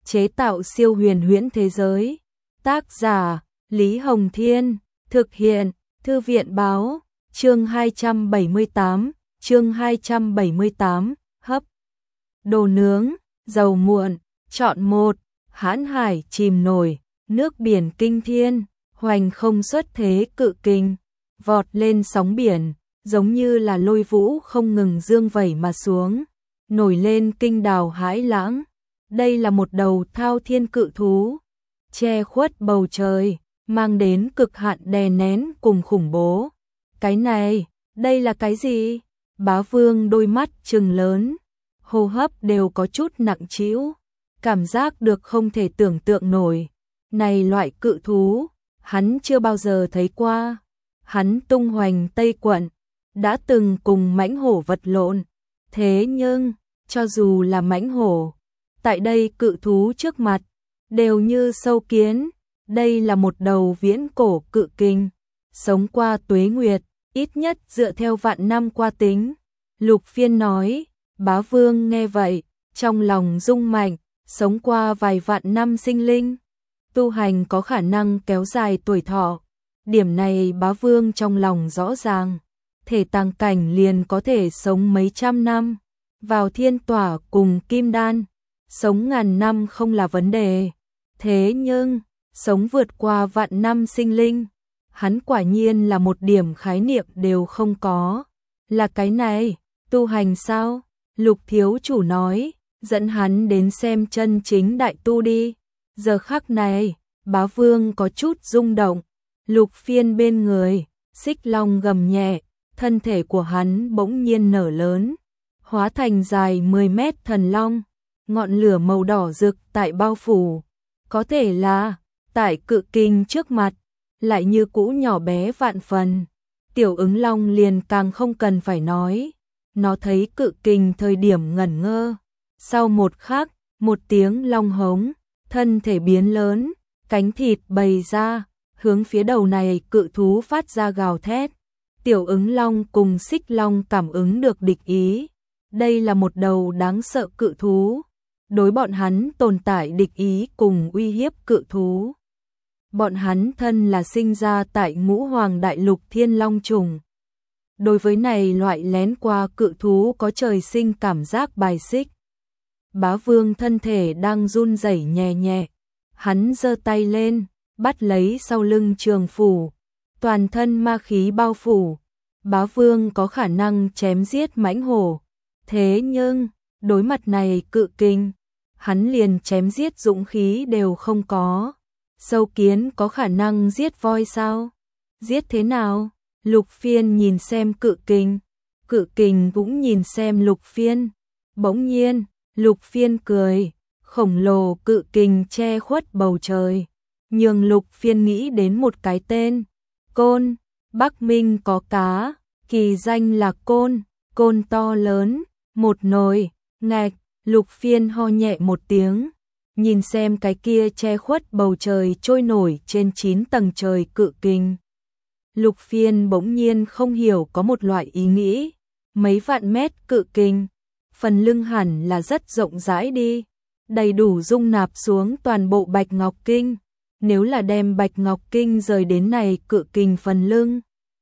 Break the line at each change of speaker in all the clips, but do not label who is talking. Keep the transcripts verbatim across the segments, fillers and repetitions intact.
chế tạo siêu huyền huyễn thế giới. Tác giả Lý Hồng Thiên, thực hiện Thư viện Báo, chương hai trăm bảy mươi tám, chương hai trăm bảy mươi tám, hấp. Đồ nướng, dầu muộn, chọn một, hãn hải chìm nổi, nước biển kinh thiên, hoành không xuất thế cự kình, vọt lên sóng biển, giống như là lôi vũ không ngừng dương vẩy mà xuống, nổi lên kinh đào hãi lãng. Đây là một đầu thao thiên cự thú, che khuất bầu trời, mang đến cực hạn đè nén cùng khủng bố. Cái này, đây là cái gì? Bá Vương đôi mắt trừng lớn, hô hấp đều có chút nặng trĩu, cảm giác được không thể tưởng tượng nổi. Này loại cự thú, hắn chưa bao giờ thấy qua. Hắn tung hoành Tây Quận, đã từng cùng mãnh hổ vật lộn. Thế nhưng, cho dù là mãnh hổ, tại đây cự thú trước mặt, đều như sâu kiến. Đây là một đầu viễn cổ cự kình, sống qua tuế nguyệt, ít nhất dựa theo vạn năm qua tính. Lục Phiên nói. Bá Vương nghe vậy, trong lòng rung mạnh, sống qua vài vạn năm sinh linh, tu hành có khả năng kéo dài tuổi thọ. Điểm này Bá Vương trong lòng rõ ràng, thể tàng cảnh liền có thể sống mấy trăm năm, vào thiên tỏa cùng kim đan, sống ngàn năm không là vấn đề. Thế nhưng, sống vượt qua vạn năm sinh linh, hắn quả nhiên là một điểm khái niệm đều không có. Là cái này, tu hành sao? Lục thiếu chủ nói, dẫn hắn đến xem chân chính đại tu đi. Giờ khắc này, Bá Vương có chút rung động. Lục Phiên bên người, Xích Long gầm nhẹ, thân thể của hắn bỗng nhiên nở lớn, hóa thành dài mười mét thần long, ngọn lửa màu đỏ rực tại bao phủ. Có thể là, tại cự kình trước mặt, lại như cũ nhỏ bé vạn phần. Tiểu Ứng Long liền càng không cần phải nói. Nó thấy cự kình thời điểm ngẩn ngơ. Sau một khắc, một tiếng long hống, thân thể biến lớn, cánh thịt bày ra, hướng phía đầu này cự thú phát ra gào thét. Tiểu Ứng Long cùng Xích Long cảm ứng được địch ý. Đây là một đầu đáng sợ cự thú. Đối bọn hắn tồn tại địch ý cùng uy hiếp cự thú. Bọn hắn thân là sinh ra tại Ngũ Hoàng Đại Lục Thiên Long trùng. Đối với này loại lén qua cự thú có trời sinh cảm giác bài xích. Bá Vương thân thể đang run rẩy nhẹ nhẹ, hắn giơ tay lên, bắt lấy sau lưng trường phủ, toàn thân ma khí bao phủ. Bá Vương có khả năng chém giết mãnh hổ, thế nhưng, đối mặt này cự kình, hắn liền chém giết dũng khí đều không có. Sâu kiến có khả năng giết voi sao? Giết thế nào? Lục Phiên nhìn xem cự kình, cự kình cũng nhìn xem Lục Phiên. Bỗng nhiên, Lục Phiên cười, khổng lồ cự kình che khuất bầu trời, nhường Lục Phiên nghĩ đến một cái tên, Côn. Bắc Minh có cá, kỳ danh là Côn, Côn to lớn, một nồi, ngạch. Lục Phiên ho nhẹ một tiếng, nhìn xem cái kia che khuất bầu trời trôi nổi trên chín tầng trời cự kình. Lục Phiên bỗng nhiên không hiểu có một loại ý nghĩ, mấy vạn mét cự kình, phần lưng hẳn là rất rộng rãi đi, đầy đủ dung nạp xuống toàn bộ Bạch Ngọc Kinh. Nếu là đem Bạch Ngọc Kinh rời đến này cự kình phần lưng,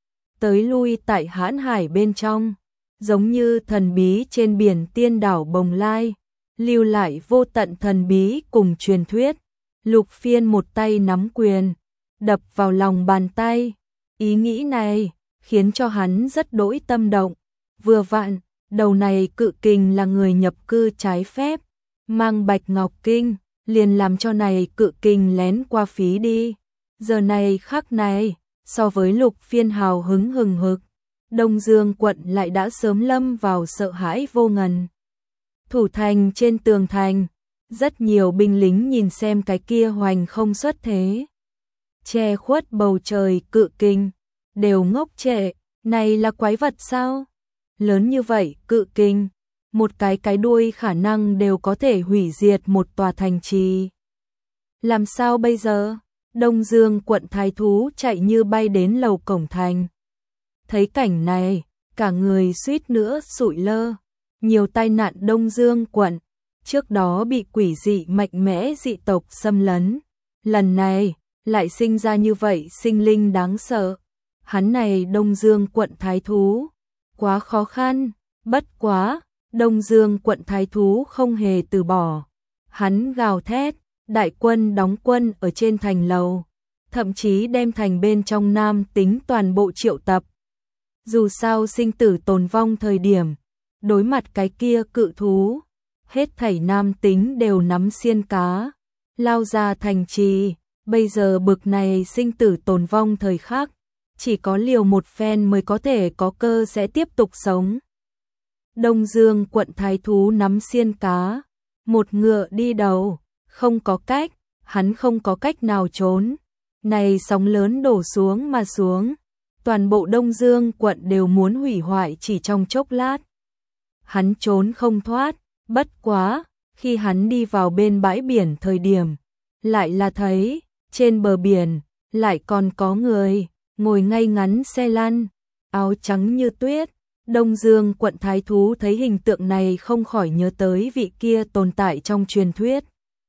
tới lui tại hãn hải bên trong, giống như thần bí trên biển tiên đảo Bồng Lai, lưu lại vô tận thần bí cùng truyền thuyết. Lục Phiên một tay nắm quyền, đập vào lòng bàn tay. Ý nghĩ này khiến cho hắn rất đỗi tâm động. Vừa vặn, đầu này cự kình là người nhập cư trái phép, mang Bạch Ngọc Kinh, liền làm cho này cự kình lén qua phí đi. Giờ này khắc này, so với Lục Phiên hào hứng hừng hực, Đông Dương quận lại đã sớm lâm vào sợ hãi vô ngần. Thủ thành trên tường thành, rất nhiều binh lính nhìn xem cái kia hoành không xuất thế, che khuất bầu trời cự kình, đều ngốc trệ. Này là quái vật sao? Lớn như vậy cự kình, một cái cái đuôi khả năng đều có thể hủy diệt một tòa thành trì. Làm sao bây giờ? Đông Dương quận thái thú chạy như bay đến lầu cổng thành. Thấy cảnh này, cả người suýt nữa sụi lơ. Nhiều tai nạn Đông Dương quận, trước đó bị quỷ dị mạnh mẽ dị tộc xâm lấn. Lần này, lại sinh ra như vậy sinh linh đáng sợ. Hắn này Đông Dương quận thái thú, quá khó khăn, bất quá, Đông Dương quận thái thú không hề từ bỏ. Hắn gào thét, đại quân đóng quân ở trên thành lầu, thậm chí đem thành bên trong nam tính toàn bộ triệu tập. Dù sao sinh tử tồn vong thời điểm, đối mặt cái kia cự thú, hết thảy nam tính đều nắm xiên cá, lao ra thành trì. Bây giờ bực này sinh tử tồn vong thời khắc, chỉ có liều một phen mới có thể có cơ sẽ tiếp tục sống. Đông Dương quận thái thú nắm xiên cá, một ngựa đi đầu, không có cách, hắn không có cách nào trốn. Này sóng lớn đổ xuống mà xuống, toàn bộ Đông Dương quận đều muốn hủy hoại chỉ trong chốc lát. Hắn trốn không thoát, bất quá, khi hắn đi vào bên bãi biển thời điểm, lại là thấy, trên bờ biển, lại còn có người, ngồi ngay ngắn xe lăn, áo trắng như tuyết. Đông Dương quận thái thú thấy hình tượng này không khỏi nhớ tới vị kia tồn tại trong truyền thuyết.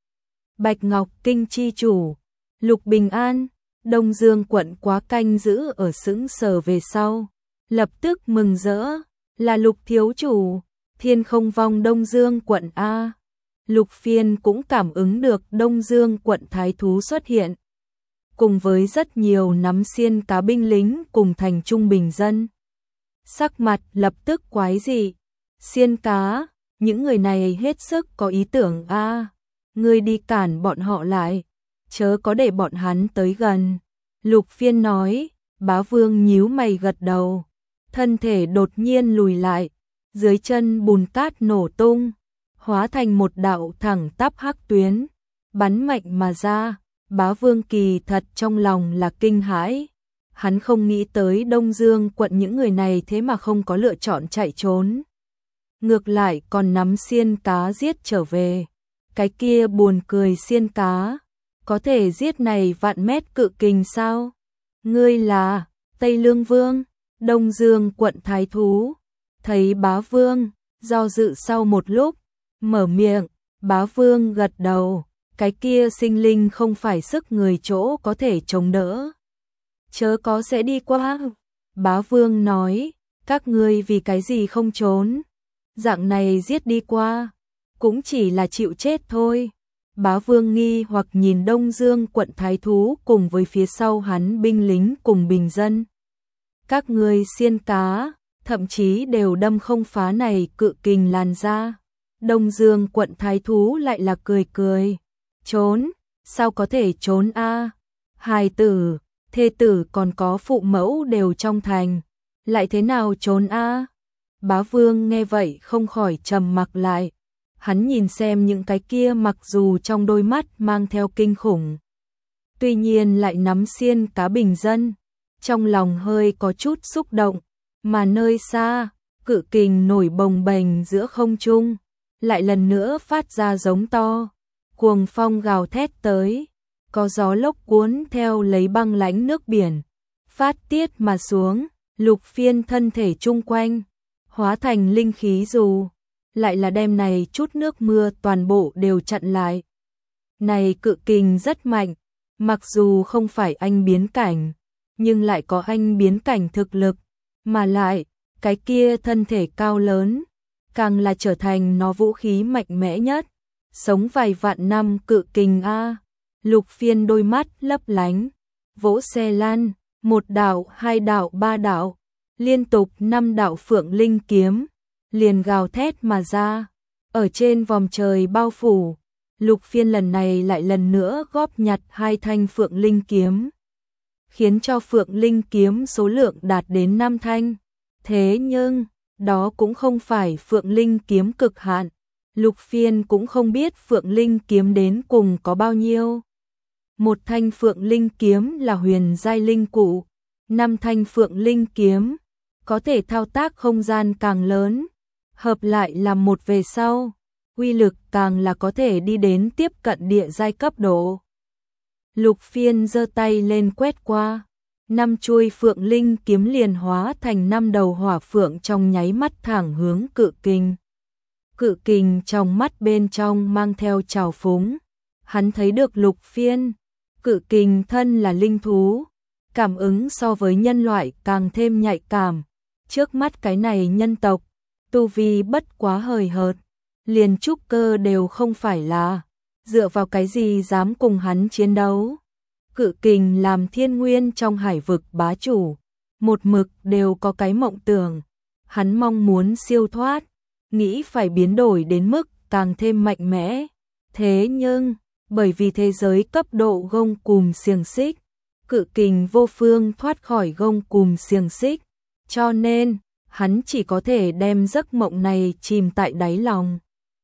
Bạch Ngọc Kinh chi chủ, Lục Bình An. Đông Dương quận quá canh giữ ở sững sờ về sau, lập tức mừng rỡ, là Lục thiếu chủ, thiên không vong Đông Dương quận A. Lục Phiên cũng cảm ứng được Đông Dương quận thái thú xuất hiện, cùng với rất nhiều nắm xiên cá binh lính cùng thành trung bình dân. Sắc mặt lập tức quái dị, xiên cá, những người này hết sức có ý tưởng a, à, ngươi đi cản bọn họ lại, chớ có để bọn hắn tới gần. Lục Phiên nói, Bá Vương nhíu mày gật đầu, thân thể đột nhiên lùi lại, dưới chân bùn cát nổ tung, hóa thành một đạo thẳng tắp hắc tuyến, bắn mạnh mà ra. Bá Vương kỳ thật trong lòng là kinh hãi, hắn không nghĩ tới Đông Dương quận những người này thế mà không có lựa chọn chạy trốn. Ngược lại còn nắm xiên cá giết trở về, cái kia buồn cười xiên cá, có thể giết này vạn mét cự kình sao? Ngươi là Tây Lương Vương, Đông Dương quận thái thú. Thấy Bá Vương, do dự sau một lúc, mở miệng, Bá Vương gật đầu. Cái kia sinh linh không phải sức người chỗ có thể chống đỡ. Chớ có sẽ đi qua. Bá Vương nói, các ngươi vì cái gì không trốn? Dạng này giết đi qua, cũng chỉ là chịu chết thôi. Bá Vương nghi hoặc nhìn Đông Dương quận thái thú cùng với phía sau hắn binh lính cùng bình dân. Các ngươi xiên cá, thậm chí đều đâm không phá này cự kình làn ra. Đông Dương quận thái thú lại là cười cười. Trốn, sao có thể trốn a? À? Hài tử, thê tử còn có phụ mẫu đều trong thành, lại thế nào trốn a? À? Bá Vương nghe vậy không khỏi trầm mặc lại. Hắn nhìn xem những cái kia mặc dù trong đôi mắt mang theo kinh khủng, tuy nhiên lại nắm xiên cá bình dân, trong lòng hơi có chút xúc động, mà nơi xa, cự kình nổi bồng bềnh giữa không trung, lại lần nữa phát ra giống to. Cuồng phong gào thét tới, có gió lốc cuốn theo lấy băng lãnh nước biển, phát tiết mà xuống. Lục Phiên thân thể chung quanh, hóa thành linh khí dù, lại là đêm này chút nước mưa toàn bộ đều chặn lại. Này cự kình rất mạnh, mặc dù không phải anh biến cảnh, nhưng lại có anh biến cảnh thực lực, mà lại, cái kia thân thể cao lớn, càng là trở thành nó vũ khí mạnh mẽ nhất. Sống vài vạn năm cự kình a. Lục Phiên đôi mắt lấp lánh, vỗ xe lan, một đạo, hai đạo, ba đạo, liên tục năm đạo phượng linh kiếm, liền gào thét mà ra, ở trên vòm trời bao phủ. Lục Phiên lần này lại lần nữa góp nhặt hai thanh phượng linh kiếm, khiến cho phượng linh kiếm số lượng đạt đến năm thanh. Thế nhưng, đó cũng không phải phượng linh kiếm cực hạn. Lục Phiên cũng không biết phượng linh kiếm đến cùng có bao nhiêu. Một thanh phượng linh kiếm là huyền giai linh cụ, năm thanh phượng linh kiếm có thể thao tác không gian càng lớn, hợp lại làm một về sau, uy lực càng là có thể đi đến tiếp cận địa giai cấp độ. Lục Phiên giơ tay lên quét qua, năm chuôi phượng linh kiếm liền hóa thành năm đầu hỏa phượng trong nháy mắt thẳng hướng cự kình. Cự Kình trong mắt bên trong mang theo trào phúng. Hắn thấy được Lục Phiên. Cự Kình thân là linh thú, cảm ứng so với nhân loại càng thêm nhạy cảm. Trước mắt cái này nhân tộc, tu vi bất quá hời hợt, liền trúc cơ đều không phải là, dựa vào cái gì dám cùng hắn chiến đấu. Cự Kình làm thiên nguyên trong hải vực bá chủ, một mực đều có cái mộng tưởng, hắn mong muốn siêu thoát, nghĩ phải biến đổi đến mức càng thêm mạnh mẽ. Thế nhưng, bởi vì thế giới cấp độ gông cùm xiềng xích, Cự Kình vô phương thoát khỏi gông cùm xiềng xích, cho nên hắn chỉ có thể đem giấc mộng này chìm tại đáy lòng.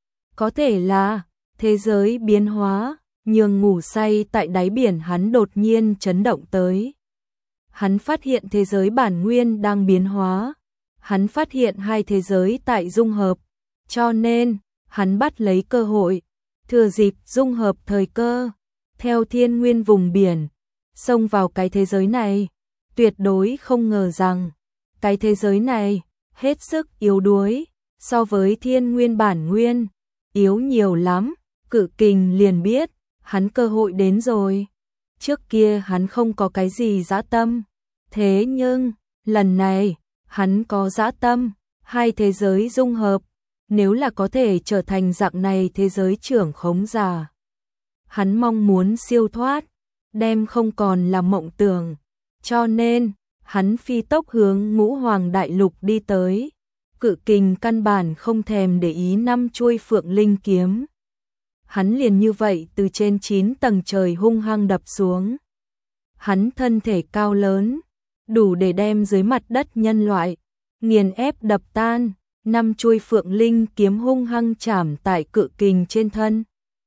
Có thể là thế giới biến hóa, nhường ngủ say tại đáy biển hắn đột nhiên chấn động tới. Hắn phát hiện thế giới bản nguyên đang biến hóa, hắn phát hiện hai thế giới tại dung hợp, cho nên hắn bắt lấy cơ hội, thừa dịp dung hợp thời cơ, theo thiên nguyên vùng biển, xông vào cái thế giới này. Tuyệt đối không ngờ rằng, cái thế giới này hết sức yếu đuối, so với thiên nguyên bản nguyên, yếu nhiều lắm. Cự Kình liền biết, hắn cơ hội đến rồi. Trước kia hắn không có cái gì dã tâm, thế nhưng, lần này, hắn có dã tâm, hai thế giới dung hợp, nếu là có thể trở thành dạng này thế giới trưởng khống giả. Hắn mong muốn siêu thoát, đem không còn là mộng tưởng, cho nên, hắn phi tốc hướng Ngũ Hoàng Đại Lục đi tới. Cự Kình căn bản không thèm để ý năm chuôi phượng linh kiếm. Hắn liền như vậy từ trên chín tầng trời hung hăng đập xuống. Hắn thân thể cao lớn, đủ để đem dưới mặt đất nhân loại nghiền ép đập tan. Năm chuôi phượng linh kiếm hung hăng chạm tại Cự Kình trên thân.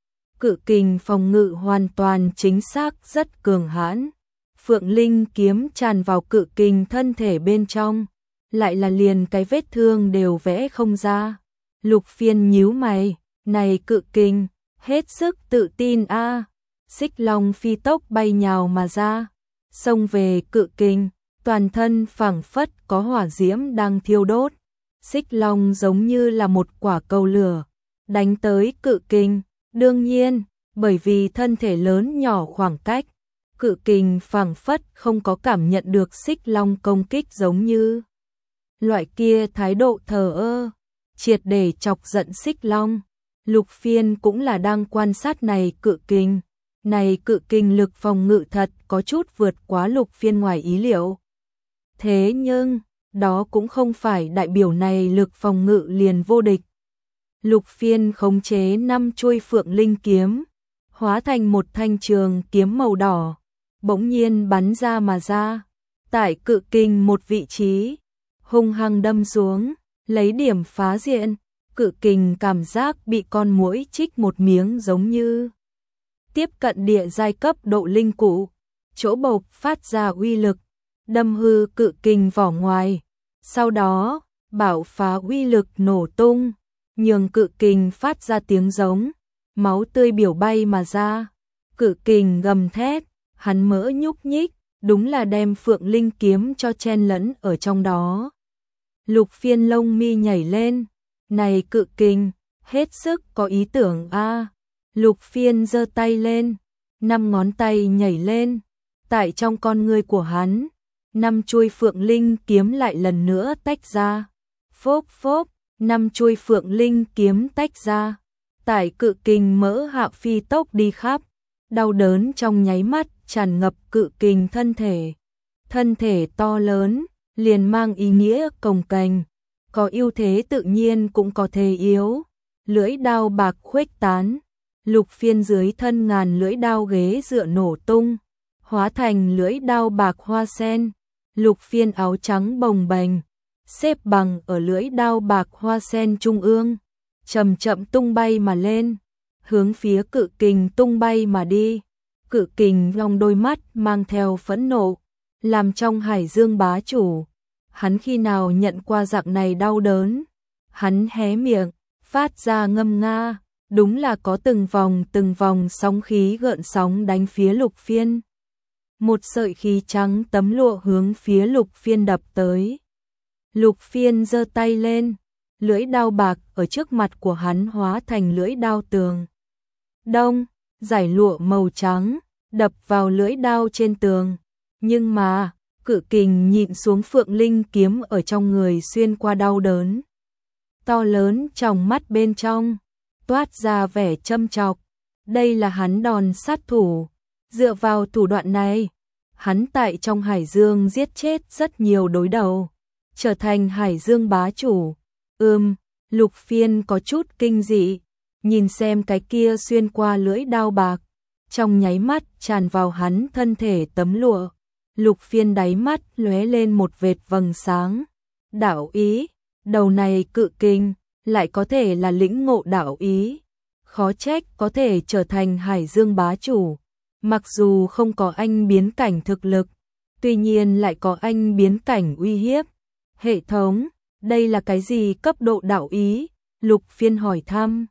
Cự Kình phòng ngự hoàn toàn chính xác rất cường hãn. Phượng linh kiếm tràn vào Cự Kình thân thể bên trong, lại là liền cái vết thương đều vẽ không ra. Lục Phiên nhíu mày, này Cự Kình, hết sức tự tin a. À. Xích Long phi tốc bay nhào mà ra, xông về Cự Kình, toàn thân phảng phất có hỏa diễm đang thiêu đốt. Xích Long giống như là một quả cầu lửa, đánh tới Cự Kình. Đương nhiên, bởi vì thân thể lớn nhỏ khoảng cách, Cự Kình phảng phất không có cảm nhận được Xích Long công kích giống như loại kia thái độ thờ ơ, triệt để chọc giận Xích Long. Lục Phiên cũng là đang quan sát này Cự Kình. Này Cự Kình lực phòng ngự thật có chút vượt quá Lục Phiên ngoài ý liệu. Thế nhưng, đó cũng không phải đại biểu này lực phòng ngự liền vô địch. Lục Phiên khống chế năm chuôi phượng linh kiếm, hóa thành một thanh trường kiếm màu đỏ, bỗng nhiên bắn ra mà ra. Tại Cự Kình một vị trí, hung hăng đâm xuống, lấy điểm phá diện. Cự Kình cảm giác bị con muỗi chích một miếng giống như tiếp cận địa giai cấp độ linh cụ, chỗ bộc phát ra uy lực, đâm hư Cự Kình vỏ ngoài, sau đó bạo phá uy lực nổ tung, nhường Cự Kình phát ra tiếng giống, máu tươi biểu bay mà ra. Cự Kình gầm thét, hắn mỡ nhúc nhích, đúng là đem phượng linh kiếm cho chen lẫn ở trong đó. Lục Phiên lông mi nhảy lên, này Cự Kình, hết sức có ý tưởng a. À. Lục Phiên giơ tay lên, năm ngón tay nhảy lên, tại trong con ngươi của hắn, năm chuôi phượng linh kiếm lại lần nữa tách ra. Phốp phốp, năm chuôi phượng linh kiếm tách ra, tại Cự Kình mỡ hạ phi tốc đi khắp, đau đớn trong nháy mắt tràn ngập Cự Kình thân thể. Thân thể to lớn, liền mang ý nghĩa cồng kềnh, có ưu thế tự nhiên cũng có thế yếu. Lưỡi đao bạc khuếch tán, Lục Phiên dưới thân ngàn lưỡi đao ghế dựa nổ tung, hóa thành lưỡi đao bạc hoa sen. Lục Phiên áo trắng bồng bềnh, xếp bằng ở lưỡi đao bạc hoa sen trung ương, chậm chậm tung bay mà lên, hướng phía Cự Kình tung bay mà đi. Cự Kình long đôi mắt mang theo phẫn nộ, làm trong hải dương bá chủ. Hắn khi nào nhận qua dạng này đau đớn? Hắn hé miệng, phát ra ngâm nga, đúng là có từng vòng từng vòng sóng khí gợn sóng đánh phía Lục Phiên. Một sợi khí trắng tấm lụa hướng phía Lục Phiên đập tới. Lục Phiên giơ tay lên, lưỡi đao bạc ở trước mặt của hắn hóa thành lưỡi đao tường. Đông, giải lụa màu trắng, đập vào lưỡi đao trên tường. Nhưng mà, Cự Kình nhịn xuống Phượng Linh kiếm ở trong người xuyên qua đau đớn. To lớn trong mắt bên trong, toát ra vẻ châm chọc. Đây là hắn đòn sát thủ. Dựa vào thủ đoạn này, hắn tại trong Hải Dương giết chết rất nhiều đối đầu, trở thành Hải Dương bá chủ. Ừm, Lục Phiên có chút kinh dị, nhìn xem cái kia xuyên qua lưỡi đao bạc, trong nháy mắt tràn vào hắn thân thể tấm lụa. Lục Phiên đáy mắt lóe lên một vệt vầng sáng. Đạo ý, đầu này Cự Kình lại có thể là lĩnh ngộ đạo ý, khó trách có thể trở thành Hải Dương bá chủ. Mặc dù không có anh biến cảnh thực lực, tuy nhiên lại có anh biến cảnh uy hiếp. Hệ thống, đây là cái gì cấp độ đạo ý? Lục Phiên hỏi thăm.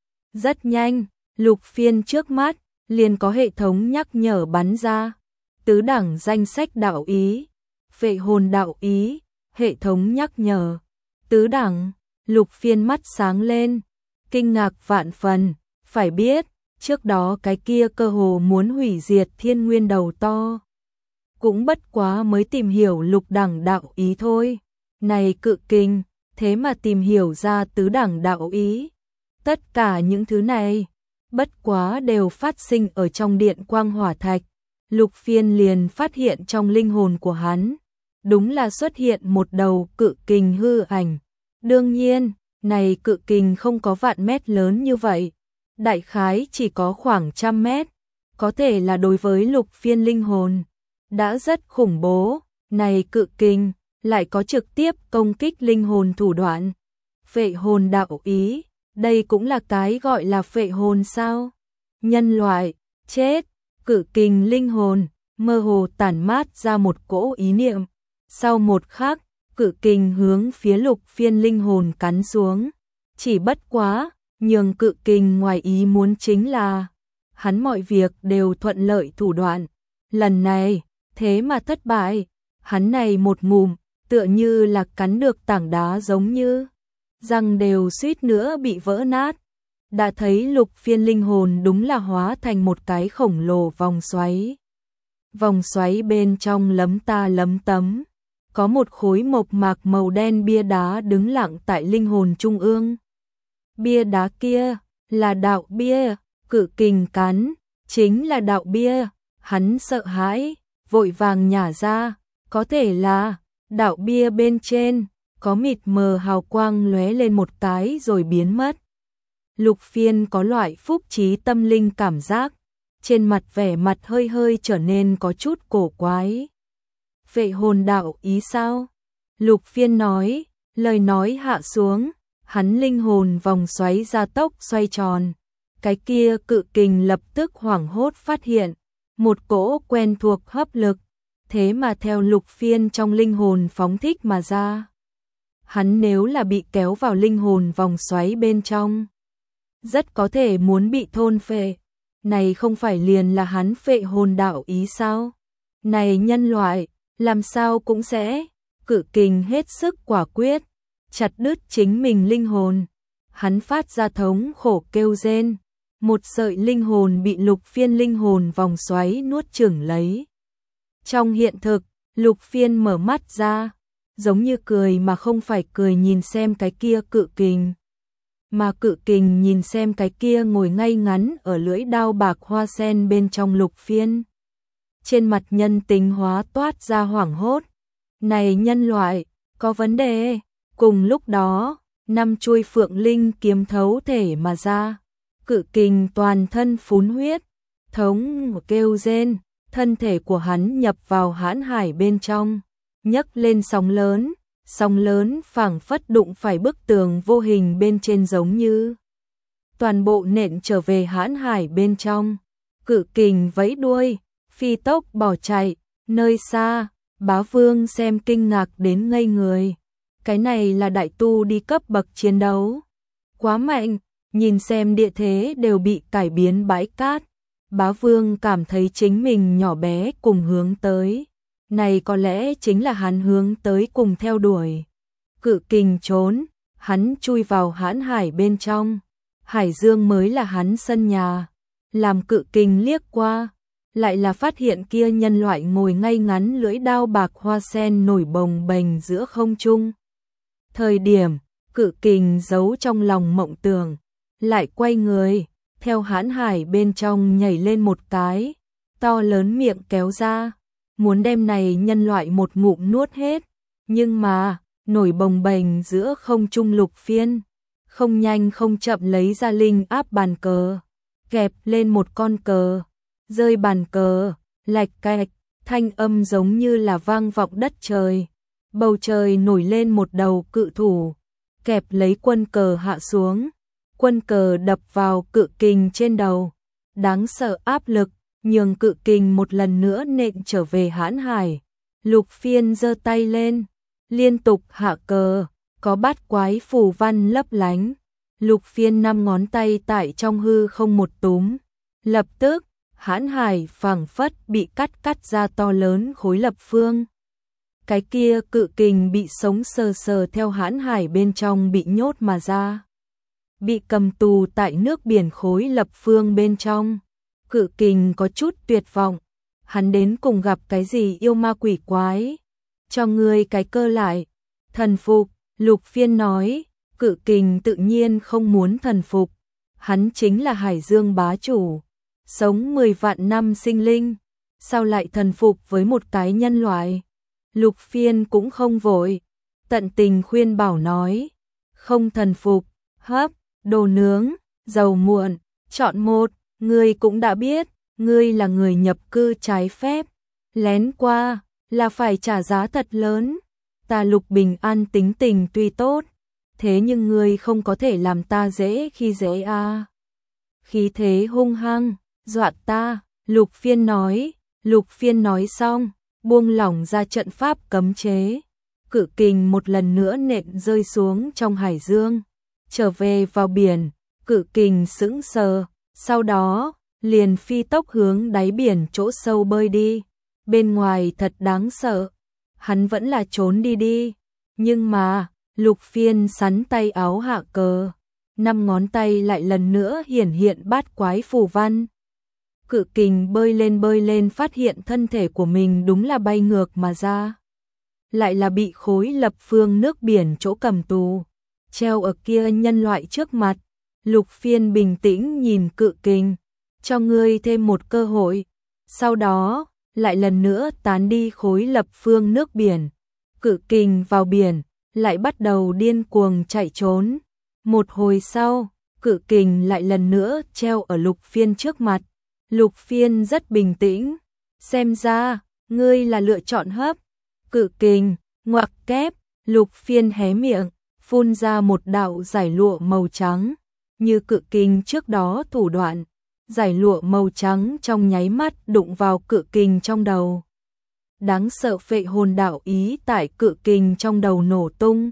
Rất nhanh, Lục Phiên trước mắt liền có hệ thống nhắc nhở bắn ra. Tứ đẳng danh sách đạo ý, phệ hồn đạo ý, hệ thống nhắc nhở. Tứ đẳng, Lục Phiên mắt sáng lên, kinh ngạc vạn phần, phải biết, trước đó cái kia cơ hồ muốn hủy diệt thiên nguyên đầu to. Cũng bất quá mới tìm hiểu lục đẳng đạo ý thôi. Này Cự Kình, thế mà tìm hiểu ra tứ đẳng đạo ý. Tất cả những thứ này, bất quá đều phát sinh ở trong điện quang hỏa thạch. Lục Phiên liền phát hiện trong linh hồn của hắn, đúng là xuất hiện một đầu Cự Kình hư ảnh. Đương nhiên, này Cự Kình không có vạn mét lớn như vậy, đại khái chỉ có khoảng trăm mét, có thể là đối với Lục Phiên linh hồn đã rất khủng bố. Này Cự Kình lại có trực tiếp công kích linh hồn thủ đoạn. Phệ hồn đạo ý, đây cũng là cái gọi là phệ hồn sao? Nhân loại, chết. Cự Kình linh hồn mơ hồ tản mát ra một cỗ ý niệm. Sau một khắc, Cự Kình hướng phía Lục Phiên linh hồn cắn xuống. Chỉ bất quá, nhường Cự Kình ngoài ý muốn chính là hắn mọi việc đều thuận lợi thủ đoạn. Lần này, thế mà thất bại. Hắn này một ngụm, tựa như là cắn được tảng đá giống như răng đều suýt nữa bị vỡ nát. Đã thấy Lục Phiên linh hồn đúng là hóa thành một cái khổng lồ vòng xoáy. Vòng xoáy bên trong lấm ta lấm tấm, có một khối mộc mạc màu đen bia đá đứng lặng tại linh hồn trung ương. Bia đá kia là đạo bia, Cự Kình cắn, chính là đạo bia. Hắn sợ hãi, vội vàng nhả ra, có thể là đạo bia bên trên có mịt mờ hào quang lóe lên một cái rồi biến mất. Lục Phiên có loại phúc trí tâm linh cảm giác, trên mặt vẻ mặt hơi hơi trở nên có chút cổ quái. Phệ hồn đạo ý sao? Lục Phiên nói, lời nói hạ xuống, hắn linh hồn vòng xoáy gia tốc xoay tròn. Cái kia Cự Kình lập tức hoảng hốt phát hiện một cỗ quen thuộc hấp lực, thế mà theo Lục Phiên trong linh hồn phóng thích mà ra. Hắn nếu là bị kéo vào linh hồn vòng xoáy bên trong, rất có thể muốn bị thôn phệ. Này không phải liền là hắn phệ hồn đạo ý sao? Này nhân loại, làm sao cũng sẽ. Cự Kình hết sức quả quyết, chặt đứt chính mình linh hồn. Hắn phát ra thống khổ kêu rên, một sợi linh hồn bị Lục Phiên linh hồn vòng xoáy nuốt chửng lấy. Trong hiện thực, Lục Phiên mở mắt ra, giống như cười mà không phải cười nhìn xem cái kia Cự Kình. Mà Cự Kình nhìn xem cái kia ngồi ngay ngắn ở lưỡi đao bạc hoa sen bên trong Lục Phiên. Trên mặt nhân tính hóa toát ra hoảng hốt. Này nhân loại, có vấn đề. Cùng lúc đó, năm chuôi phượng linh kiếm thấu thể mà ra. Cự Kình toàn thân phún huyết, thống kêu rên, thân thể của hắn nhập vào hãn hải bên trong, nhấc lên sóng lớn. Sóng lớn phảng phất đụng phải bức tường vô hình bên trên giống như toàn bộ nện trở về hãn hải bên trong. Cự Kình vẫy đuôi, phi tốc bỏ chạy. Nơi xa, Bá Vương xem kinh ngạc đến ngây người. Cái này là đại tu đi cấp bậc chiến đấu, quá mạnh. Nhìn xem địa thế đều bị cải biến bãi cát, Bá Vương cảm thấy chính mình nhỏ bé cùng hướng tới. Này có lẽ chính là hắn hướng tới cùng theo đuổi. Cự Kình trốn, hắn chui vào hãn hải bên trong. Hải dương mới là hắn sân nhà. Làm Cự Kình liếc qua, lại là phát hiện kia nhân loại ngồi ngay ngắn lưỡi đao bạc hoa sen nổi bồng bềnh giữa không trung. Thời điểm, Cự Kình giấu trong lòng mộng tưởng, lại quay người, theo hãn hải bên trong nhảy lên một cái, to lớn miệng kéo ra, muốn đem này nhân loại một ngụm nuốt hết, nhưng mà, nổi bồng bềnh giữa không trung Lục Phiên, không nhanh không chậm lấy ra linh áp bàn cờ, kẹp lên một con cờ, rơi bàn cờ, lạch cạch, thanh âm giống như là vang vọng đất trời. Bầu trời nổi lên một đầu cự thủ, kẹp lấy quân cờ hạ xuống, quân cờ đập vào Cự Kình trên đầu. Đáng sợ áp lực, nhường Cự Kình một lần nữa nện trở về hãn hải. Lục Phiên giơ tay lên, liên tục hạ cờ, có bát quái phù văn lấp lánh. Lục Phiên năm ngón tay tại trong hư không một túm, lập tức, hãn hải phảng phất bị cắt cắt ra to lớn khối lập phương. Cái kia Cự Kình bị sống sờ sờ theo hãn hải bên trong bị nhốt mà ra. Bị cầm tù tại nước biển khối lập phương bên trong. Cự Kình có chút tuyệt vọng. Hắn đến cùng gặp cái gì yêu ma quỷ quái. Cho ngươi cái cơ lại. Thần phục, Lục Phiên nói. Cự Kình tự nhiên không muốn thần phục. Hắn chính là Hải Dương bá chủ. Sống mười vạn năm sinh linh. Sao lại thần phục với một cái nhân loại? Lục Phiên cũng không vội, tận tình khuyên bảo nói, không thần phục, hấp, đồ nướng, dầu muộn, chọn một, ngươi cũng đã biết, ngươi là người nhập cư trái phép, lén qua, là phải trả giá thật lớn, ta Lục Bình An tính tình tuy tốt, thế nhưng ngươi không có thể làm ta dễ khi dễ a. À. Khí thế hung hăng, dọa ta, Lục Phiên nói, Lục Phiên nói xong. Buông lỏng ra trận pháp cấm chế, Cự Kình một lần nữa nện rơi xuống trong hải dương, trở về vào biển, Cự Kình sững sờ, sau đó, liền phi tốc hướng đáy biển chỗ sâu bơi đi, bên ngoài thật đáng sợ, hắn vẫn là trốn đi đi, nhưng mà, Lục Phiên sắn tay áo hạ cờ, năm ngón tay lại lần nữa hiển hiện bát quái phù văn. Cự Kình bơi lên bơi lên phát hiện thân thể của mình đúng là bay ngược mà ra. Lại là bị khối lập phương nước biển chỗ cầm tù, treo ở kia nhân loại trước mặt. Lục Phiên bình tĩnh nhìn Cự Kình, cho ngươi thêm một cơ hội. Sau đó, lại lần nữa tán đi khối lập phương nước biển. Cự Kình vào biển, lại bắt đầu điên cuồng chạy trốn. Một hồi sau, Cự Kình lại lần nữa treo ở Lục Phiên trước mặt. Lục Phiên rất bình tĩnh, xem ra, ngươi là lựa chọn hấp. Cự Kình, ngoặc kép, Lục Phiên hé miệng, phun ra một đạo giải lụa màu trắng, như Cự Kình trước đó thủ đoạn. Giải lụa màu trắng trong nháy mắt đụng vào Cự Kình trong đầu. Đáng sợ phệ hồn đạo ý tại Cự Kình trong đầu nổ tung.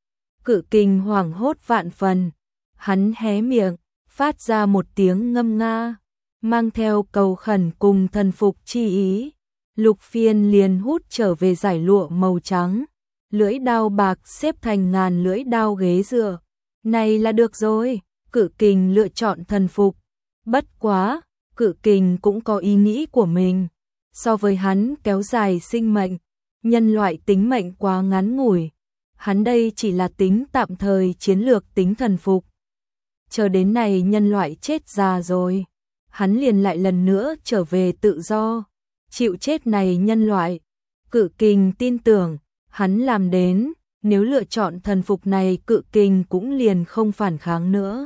Cự Kình hoảng hốt vạn phần, hắn hé miệng, phát ra một tiếng ngâm nga, mang theo cầu khẩn cùng thần phục chi ý. Lục Phiên liền hút trở về giải lụa màu trắng, lưỡi đao bạc xếp thành ngàn lưỡi đao ghế dựa. Này là được rồi, Cự Kình lựa chọn thần phục. Bất quá, Cự Kình cũng có ý nghĩ của mình. So với hắn kéo dài sinh mệnh, nhân loại tính mệnh quá ngắn ngủi. Hắn đây chỉ là tính tạm thời chiến lược tính thần phục. Chờ đến này nhân loại chết già rồi, hắn liền lại lần nữa trở về tự do. Chịu chết này nhân loại. Cự Kình tin tưởng, hắn làm đến, nếu lựa chọn thần phục này Cự Kình cũng liền không phản kháng nữa.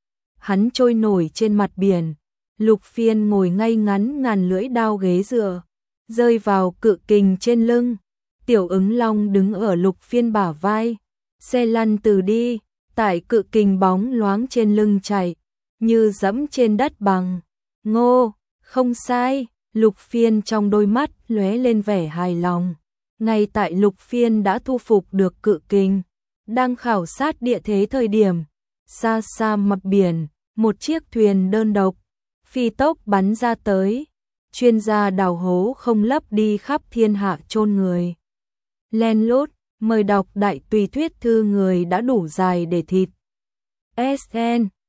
Hắn trôi nổi trên mặt biển, Lục Phiên ngồi ngay ngắn ngàn lưỡi đao ghế dựa, rơi vào Cự Kình trên lưng. Tiểu Ứng Long đứng ở Lục Phiên bả vai, xe lăn từ đi, tại Cự Kình bóng loáng trên lưng chạy, như dẫm trên đất bằng. Ngô, không sai, Lục Phiên trong đôi mắt lóe lên vẻ hài lòng. Ngay tại Lục Phiên đã thu phục được Cự Kình, đang khảo sát địa thế thời điểm, xa xa mặt biển, một chiếc thuyền đơn độc, phi tốc bắn ra tới. Chuyên gia đào hố không lấp đi khắp thiên hạ chôn người. Len lút, Mời đọc đại tùy thuyết thư người đã đủ dài để thịt. ét en